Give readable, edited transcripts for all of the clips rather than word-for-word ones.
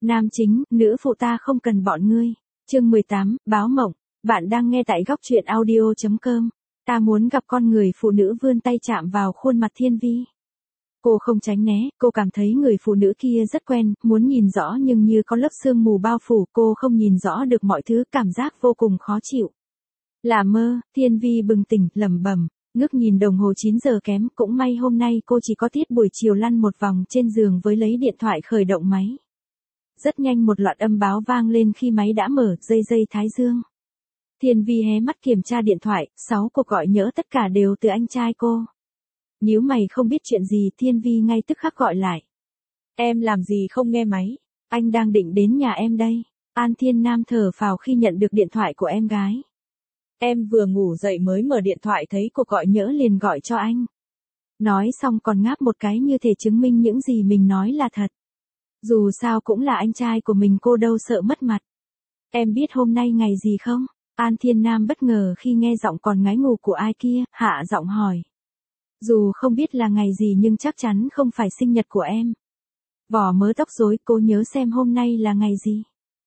Nam chính, nữ phụ ta không cần bọn ngươi. Chương 18, báo mộng. Bạn đang nghe tại góc truyện audio.com. Ta muốn gặp con người phụ nữ vươn tay chạm vào khuôn mặt Thiên Vi. Cô không tránh né, cô cảm thấy người phụ nữ kia rất quen, muốn nhìn rõ nhưng như có lớp sương mù bao phủ, cô không nhìn rõ được mọi thứ, cảm giác vô cùng khó chịu. Là mơ, Thiên Vi bừng tỉnh, lẩm bẩm, ngước nhìn đồng hồ 9 giờ kém, cũng may hôm nay cô chỉ có tiết buổi chiều lăn một vòng trên giường với lấy điện thoại khởi động máy. Rất nhanh một loạt âm báo vang lên khi máy đã mở, dây thái dương. Thiên Vi hé mắt kiểm tra điện thoại, 6 cuộc gọi nhỡ tất cả đều từ anh trai cô. Nhíu mày không biết chuyện gì, Thiên Vi ngay tức khắc gọi lại. Em làm gì không nghe máy? Anh đang định đến nhà em đây. An Thiên Nam thở phào khi nhận được điện thoại của em gái. Em vừa ngủ dậy mới mở điện thoại thấy cuộc gọi nhỡ liền gọi cho anh. Nói xong còn ngáp một cái như thể chứng minh những gì mình nói là thật. Dù sao cũng là anh trai của mình, cô đâu sợ mất mặt. Em biết hôm nay ngày gì không? An Thiên Nam bất ngờ khi nghe giọng còn ngái ngủ của ai kia, hạ giọng hỏi. Dù không biết là ngày gì nhưng chắc chắn không phải sinh nhật của em. Vỏ mớ tóc rối, cô nhớ xem hôm nay là ngày gì?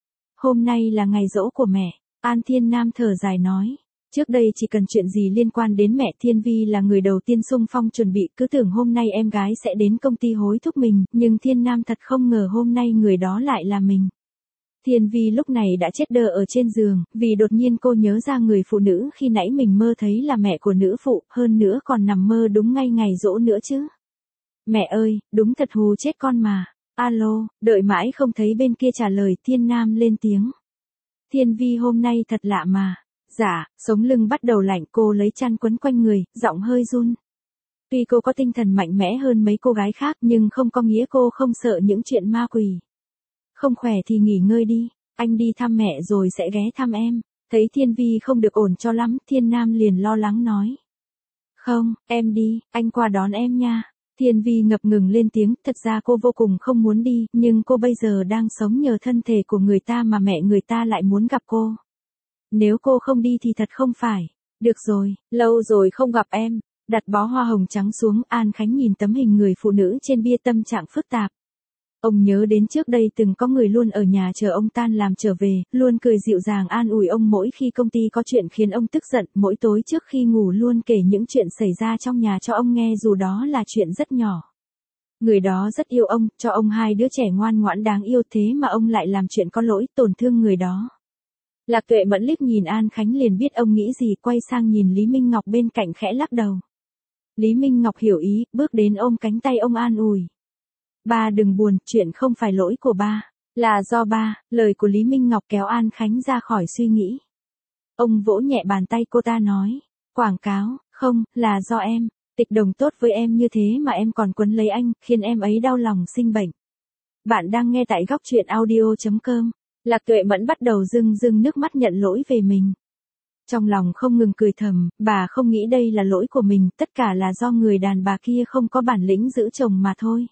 Hôm nay là ngày giỗ của mẹ. An Thiên Nam thở dài nói. Trước đây chỉ cần chuyện gì liên quan đến mẹ, Thiên Vi là người đầu tiên xung phong chuẩn bị, cứ tưởng hôm nay em gái sẽ đến công ty hối thúc mình, nhưng Thiên Nam thật không ngờ hôm nay người đó lại là mình. Thiên Vi lúc này đã chết đơ ở trên giường, vì đột nhiên cô nhớ ra người phụ nữ khi nãy mình mơ thấy là mẹ của nữ phụ, hơn nữa còn nằm mơ đúng ngay ngày giỗ nữa chứ. Mẹ ơi, đúng thật hù chết con mà. Alo, đợi mãi không thấy bên kia trả lời, Thiên Nam lên tiếng. Thiên Vi hôm nay thật lạ mà. Dạ, sống lưng bắt đầu lạnh, cô lấy chăn quấn quanh người, giọng hơi run. Tuy cô có tinh thần mạnh mẽ hơn mấy cô gái khác nhưng không có nghĩa cô không sợ những chuyện ma quỷ. Không khỏe thì nghỉ ngơi đi, anh đi thăm mẹ rồi sẽ ghé thăm em. Thấy Thiên Vi không được ổn cho lắm, Thiên Nam liền lo lắng nói. Không, em đi, anh qua đón em nha. Thiên Vi ngập ngừng lên tiếng, thật ra cô vô cùng không muốn đi, nhưng cô bây giờ đang sống nhờ thân thể của người ta mà mẹ người ta lại muốn gặp cô. Nếu cô không đi thì thật không phải. Được rồi, lâu rồi không gặp em. Đặt bó hoa hồng trắng xuống, An Khánh nhìn tấm hình người phụ nữ trên bia, tâm trạng phức tạp. Ông nhớ đến trước đây từng có người luôn ở nhà chờ ông tan làm trở về, luôn cười dịu dàng an ủi ông mỗi khi công ty có chuyện khiến ông tức giận, mỗi tối trước khi ngủ luôn kể những chuyện xảy ra trong nhà cho ông nghe dù đó là chuyện rất nhỏ. Người đó rất yêu ông, cho ông 2 đứa trẻ ngoan ngoãn đáng yêu, thế mà ông lại làm chuyện có lỗi, tổn thương người đó. Lạc Tuệ Mẫn liếc nhìn An Khánh liền biết ông nghĩ gì, quay sang nhìn Lý Minh Ngọc bên cạnh khẽ lắc đầu. Lý Minh Ngọc hiểu ý, bước đến ôm cánh tay ông an ủi. Ba đừng buồn, chuyện không phải lỗi của ba, là do ba. Lời của Lý Minh Ngọc kéo An Khánh ra khỏi suy nghĩ. Ông vỗ nhẹ bàn tay cô ta nói. Quảng cáo, không, là do em. Tịch Đồng tốt với em như thế mà em còn quấn lấy anh, khiến em ấy đau lòng sinh bệnh. Bạn đang nghe tại góc truyện audio.com. Lạc Tuệ Mẫn bắt đầu rưng nước mắt nhận lỗi về mình. Trong lòng không ngừng cười thầm, bà không nghĩ đây là lỗi của mình, tất cả là do người đàn bà kia không có bản lĩnh giữ chồng mà thôi.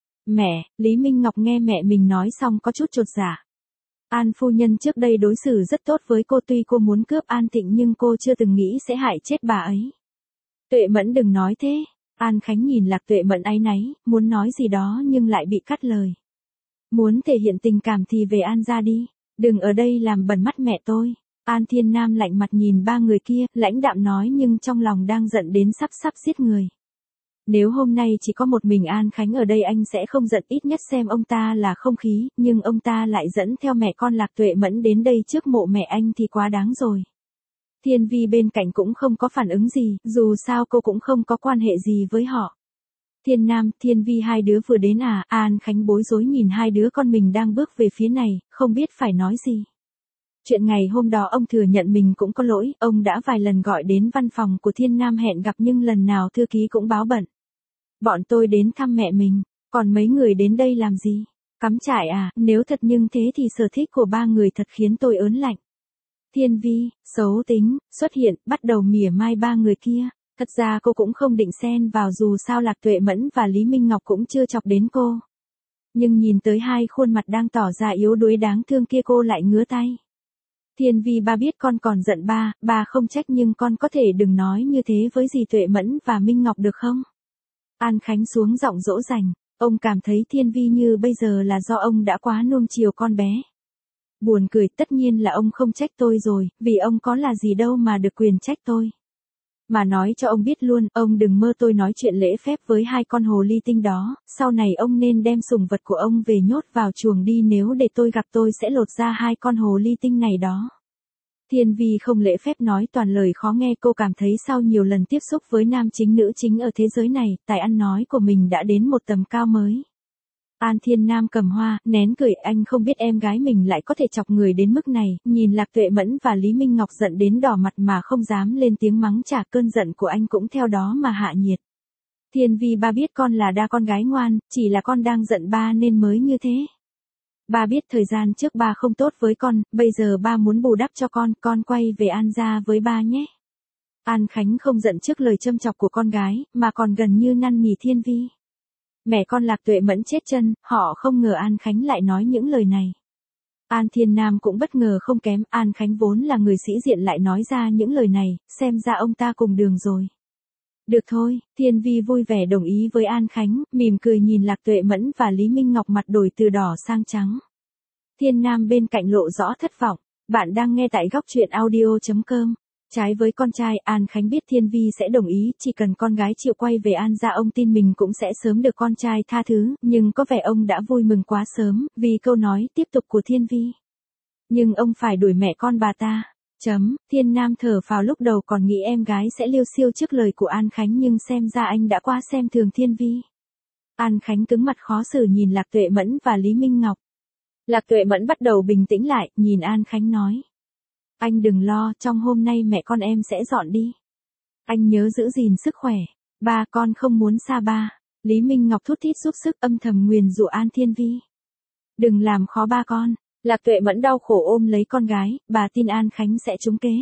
Mẹ, Lý Minh Ngọc nghe mẹ mình nói xong có chút chột dạ. An phu nhân trước đây đối xử rất tốt với cô, tuy cô muốn cướp An Tịnh nhưng cô chưa từng nghĩ sẽ hại chết bà ấy. Tuệ Mẫn đừng nói thế. An Khánh nhìn Lạc Tuệ Mẫn áy náy, muốn nói gì đó nhưng lại bị cắt lời. Muốn thể hiện tình cảm thì về An ra đi, đừng ở đây làm bẩn mắt mẹ tôi. An Thiên Nam lạnh mặt nhìn ba người kia, lãnh đạm nói nhưng trong lòng đang giận đến sắp giết người. Nếu hôm nay chỉ có một mình An Khánh ở đây anh sẽ không giận, ít nhất xem ông ta là không khí, nhưng ông ta lại dẫn theo mẹ con Lạc Tuệ Mẫn đến đây trước mộ mẹ anh thì quá đáng rồi. Thiên Vi bên cạnh cũng không có phản ứng gì, dù sao cô cũng không có quan hệ gì với họ. Thiên Nam, Thiên Vi hai đứa vừa đến à? An Khánh bối rối nhìn hai đứa con mình đang bước về phía này, không biết phải nói gì. Chuyện ngày hôm đó ông thừa nhận mình cũng có lỗi, ông đã vài lần gọi đến văn phòng của Thiên Nam hẹn gặp nhưng lần nào thư ký cũng báo bận. Bọn tôi đến thăm mẹ mình, còn mấy người đến đây làm gì? Cắm trại à? Nếu thật nhưng thế thì sở thích của ba người thật khiến tôi ớn lạnh. Thiên Vi, xấu tính, xuất hiện, bắt đầu mỉa mai ba người kia. Thật ra cô cũng không định xen vào dù sao Lạc Tuệ Mẫn và Lý Minh Ngọc cũng chưa chọc đến cô. Nhưng nhìn tới hai khuôn mặt đang tỏ ra yếu đuối đáng thương kia cô lại ngứa tay. Thiên Vi, ba biết con còn giận ba không trách nhưng con có thể đừng nói như thế với dì Tuệ Mẫn và Minh Ngọc được không? An Khánh xuống giọng dỗ dành. Ông cảm thấy Thiên Vi như bây giờ là do ông đã quá nuông chiều con bé. Buồn cười, tất nhiên là ông không trách tôi rồi, vì ông có là gì đâu mà được quyền trách tôi. Mà nói cho ông biết luôn, ông đừng mơ tôi nói chuyện lễ phép với hai con hồ ly tinh đó, sau này ông nên đem sủng vật của ông về nhốt vào chuồng đi, nếu để tôi gặp tôi sẽ lột ra hai con hồ ly tinh này đó. Thiên Vi không lễ phép nói toàn lời khó nghe, cô cảm thấy sau nhiều lần tiếp xúc với nam chính nữ chính ở thế giới này, tài ăn nói của mình đã đến một tầm cao mới. An Thiên Nam cầm hoa, nén cười, anh không biết em gái mình lại có thể chọc người đến mức này, nhìn Lạc Tuệ Mẫn và Lý Minh Ngọc giận đến đỏ mặt mà không dám lên tiếng mắng trả, cơn giận của anh cũng theo đó mà hạ nhiệt. Thiên Vi, ba biết con là đa con gái ngoan, chỉ là con đang giận ba nên mới như thế. Ba biết thời gian trước ba không tốt với con, bây giờ ba muốn bù đắp cho con quay về An gia với ba nhé. An Khánh không giận trước lời châm chọc của con gái, mà còn gần như năn nỉ Thiên Vi. Mẹ con Lạc Tuệ Mẫn chết chân, họ không ngờ An Khánh lại nói những lời này. An Thiên Nam cũng bất ngờ không kém, An Khánh vốn là người sĩ diện lại nói ra những lời này, xem ra ông ta cùng đường rồi. Được thôi, Thiên Vi vui vẻ đồng ý với An Khánh, mỉm cười nhìn Lạc Tuệ Mẫn và Lý Minh Ngọc, mặt đổi từ đỏ sang trắng. Thiên Nam bên cạnh lộ rõ thất vọng. Bạn đang nghe tại góc truyện audio.com. Trái với con trai, An Khánh biết Thiên Vi sẽ đồng ý, chỉ cần con gái chịu quay về An gia ông tin mình cũng sẽ sớm được con trai tha thứ, nhưng có vẻ ông đã vui mừng quá sớm, vì câu nói tiếp tục của Thiên Vi. Nhưng ông phải đuổi mẹ con bà ta. Thiên Nam thở phào, lúc đầu còn nghĩ em gái sẽ liêu xiêu trước lời của An Khánh, nhưng xem ra anh đã quá xem thường Thiên Vi. An Khánh cứng mặt khó xử nhìn Lạc Tuệ Mẫn và Lý Minh Ngọc. Lạc Tuệ Mẫn bắt đầu bình tĩnh lại, nhìn An Khánh nói. Anh đừng lo, trong hôm nay mẹ con em sẽ dọn đi. Anh nhớ giữ gìn sức khỏe. Ba, con không muốn xa ba. Lý Minh Ngọc thút thít giúp sức, âm thầm nguyền rủa An Thiên Vi. Đừng làm khó ba con. Lạc Tuệ Mẫn đau khổ ôm lấy con gái, bà tin An Khánh sẽ trúng kế.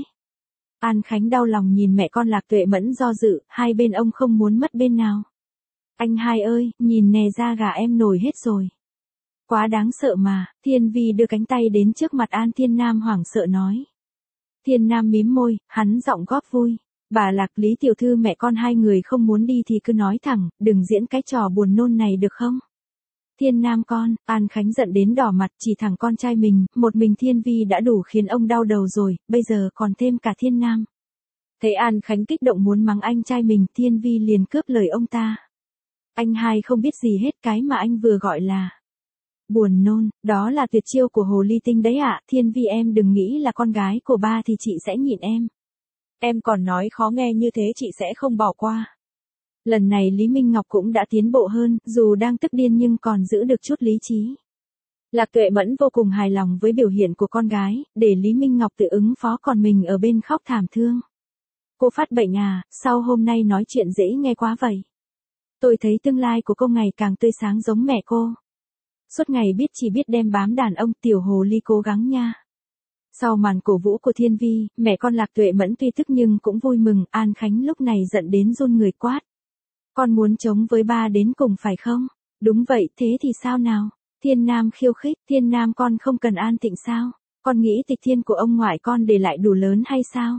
An Khánh đau lòng nhìn mẹ con Lạc Tuệ Mẫn do dự, hai bên ông không muốn mất bên nào. Anh hai ơi, nhìn nè, da gà em nổi hết rồi. Quá đáng sợ mà. Thiên Vi đưa cánh tay đến trước mặt An Thiên Nam hoảng sợ nói. Thiên Nam mím môi, hắn giọng góp vui. Bà Lạc, Lý tiểu thư, mẹ con hai người không muốn đi thì cứ nói thẳng, đừng diễn cái trò buồn nôn này được không? Thiên Nam con, An Khánh giận đến đỏ mặt, chỉ thẳng con trai mình, một mình Thiên Vi đã đủ khiến ông đau đầu rồi, bây giờ còn thêm cả Thiên Nam. Thấy An Khánh kích động muốn mắng anh trai mình, Thiên Vi liền cướp lời ông ta. Anh hai không biết gì hết, cái mà anh vừa gọi là buồn nôn, đó là tuyệt chiêu của hồ ly tinh đấy ạ. Thiên Vi, em đừng nghĩ là con gái của ba thì chị sẽ nhịn em. Em còn nói khó nghe như thế chị sẽ không bỏ qua. Lần này Lý Minh Ngọc cũng đã tiến bộ hơn, dù đang tức điên nhưng còn giữ được chút lý trí. Lạc Tuệ Mẫn vô cùng hài lòng với biểu hiện của con gái, để Lý Minh Ngọc tự ứng phó, còn mình ở bên khóc thảm thương. Cô phát bệnh à, sao hôm nay nói chuyện dễ nghe quá vậy? Tôi thấy tương lai của cô ngày càng tươi sáng giống mẹ cô. Suốt ngày chỉ biết đem bám đàn ông, tiểu hồ ly cố gắng nha. Sau màn cổ vũ của Thiên Vi, mẹ con Lạc Tuệ Mẫn tuy tức nhưng cũng vui mừng, An Khánh lúc này giận đến run người quát. Con muốn chống với ba đến cùng phải không? Đúng vậy, thế thì sao nào? Thiên Nam khiêu khích, Thiên Nam con không cần An Tịnh sao? Con nghĩ tịch thiên của ông ngoại con để lại đủ lớn hay sao?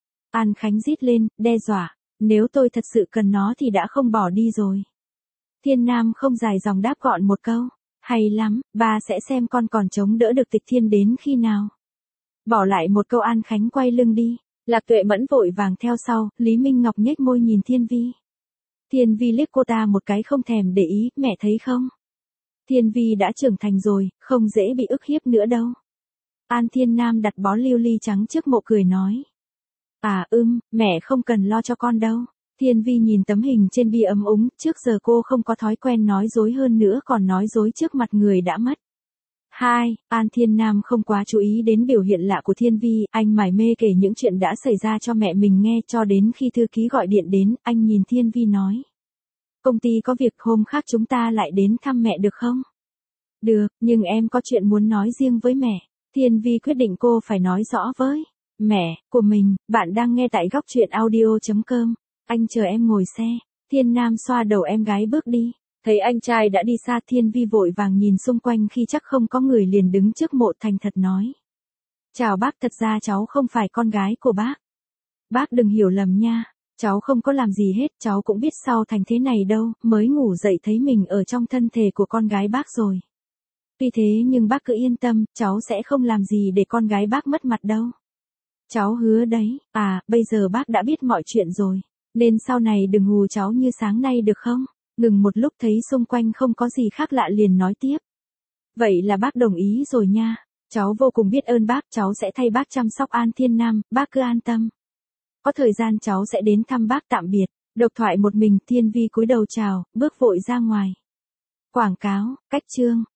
An Khánh rít lên, đe dọa, nếu tôi thật sự cần nó thì đã không bỏ đi rồi. Thiên Nam không dài dòng đáp gọn một câu. Hay lắm, ba sẽ xem con còn chống đỡ được tịch thiên đến khi nào. Bỏ lại một câu, An Khánh quay lưng đi. Lạc Tuệ Mẫn vội vàng theo sau, Lý Minh Ngọc nhếch môi nhìn Thiên Vi. Thiên Vi liếc cô ta một cái không thèm để ý, mẹ thấy không? Thiên Vi đã trưởng thành rồi, không dễ bị ức hiếp nữa đâu. An Thiên Nam đặt bó lưu ly trắng trước mộ cười nói. À mẹ không cần lo cho con đâu. Thiên Vi nhìn tấm hình trên bia ấm úng, trước giờ cô không có thói quen nói dối, hơn nữa còn nói dối trước mặt người đã mất. 2. An Thiên Nam không quá chú ý đến biểu hiện lạ của Thiên Vi, anh mải mê kể những chuyện đã xảy ra cho mẹ mình nghe, cho đến khi thư ký gọi điện đến, anh nhìn Thiên Vi nói. Công ty có việc, hôm khác chúng ta lại đến thăm mẹ được không? Được, nhưng em có chuyện muốn nói riêng với mẹ. Thiên Vi quyết định cô phải nói rõ với mẹ của mình. Bạn đang nghe tại góc truyện audio.com. Anh chờ em ngồi xe. Thiên Nam xoa đầu em gái bước đi. Thấy anh trai đã đi xa, Thiên Vi vội vàng nhìn xung quanh, khi chắc không có người liền đứng trước mộ thành thật nói. Chào bác, thật ra cháu không phải con gái của bác. Bác đừng hiểu lầm nha. Cháu không có làm gì hết, cháu cũng biết sau thành thế này đâu, mới ngủ dậy thấy mình ở trong thân thể của con gái bác rồi. Tuy thế nhưng bác cứ yên tâm, cháu sẽ không làm gì để con gái bác mất mặt đâu. Cháu hứa đấy, bây giờ bác đã biết mọi chuyện rồi, nên sau này đừng hù cháu như sáng nay được không? Ngừng một lúc thấy xung quanh không có gì khác lạ liền nói tiếp. Vậy là bác đồng ý rồi nha, cháu vô cùng biết ơn bác, cháu sẽ thay bác chăm sóc An Thiên Nam, bác cứ an tâm. Có thời gian cháu sẽ đến thăm bác, tạm biệt. Độc thoại một mình, Thiên Vi cúi đầu chào, bước vội ra ngoài. Quảng cáo, cách chương.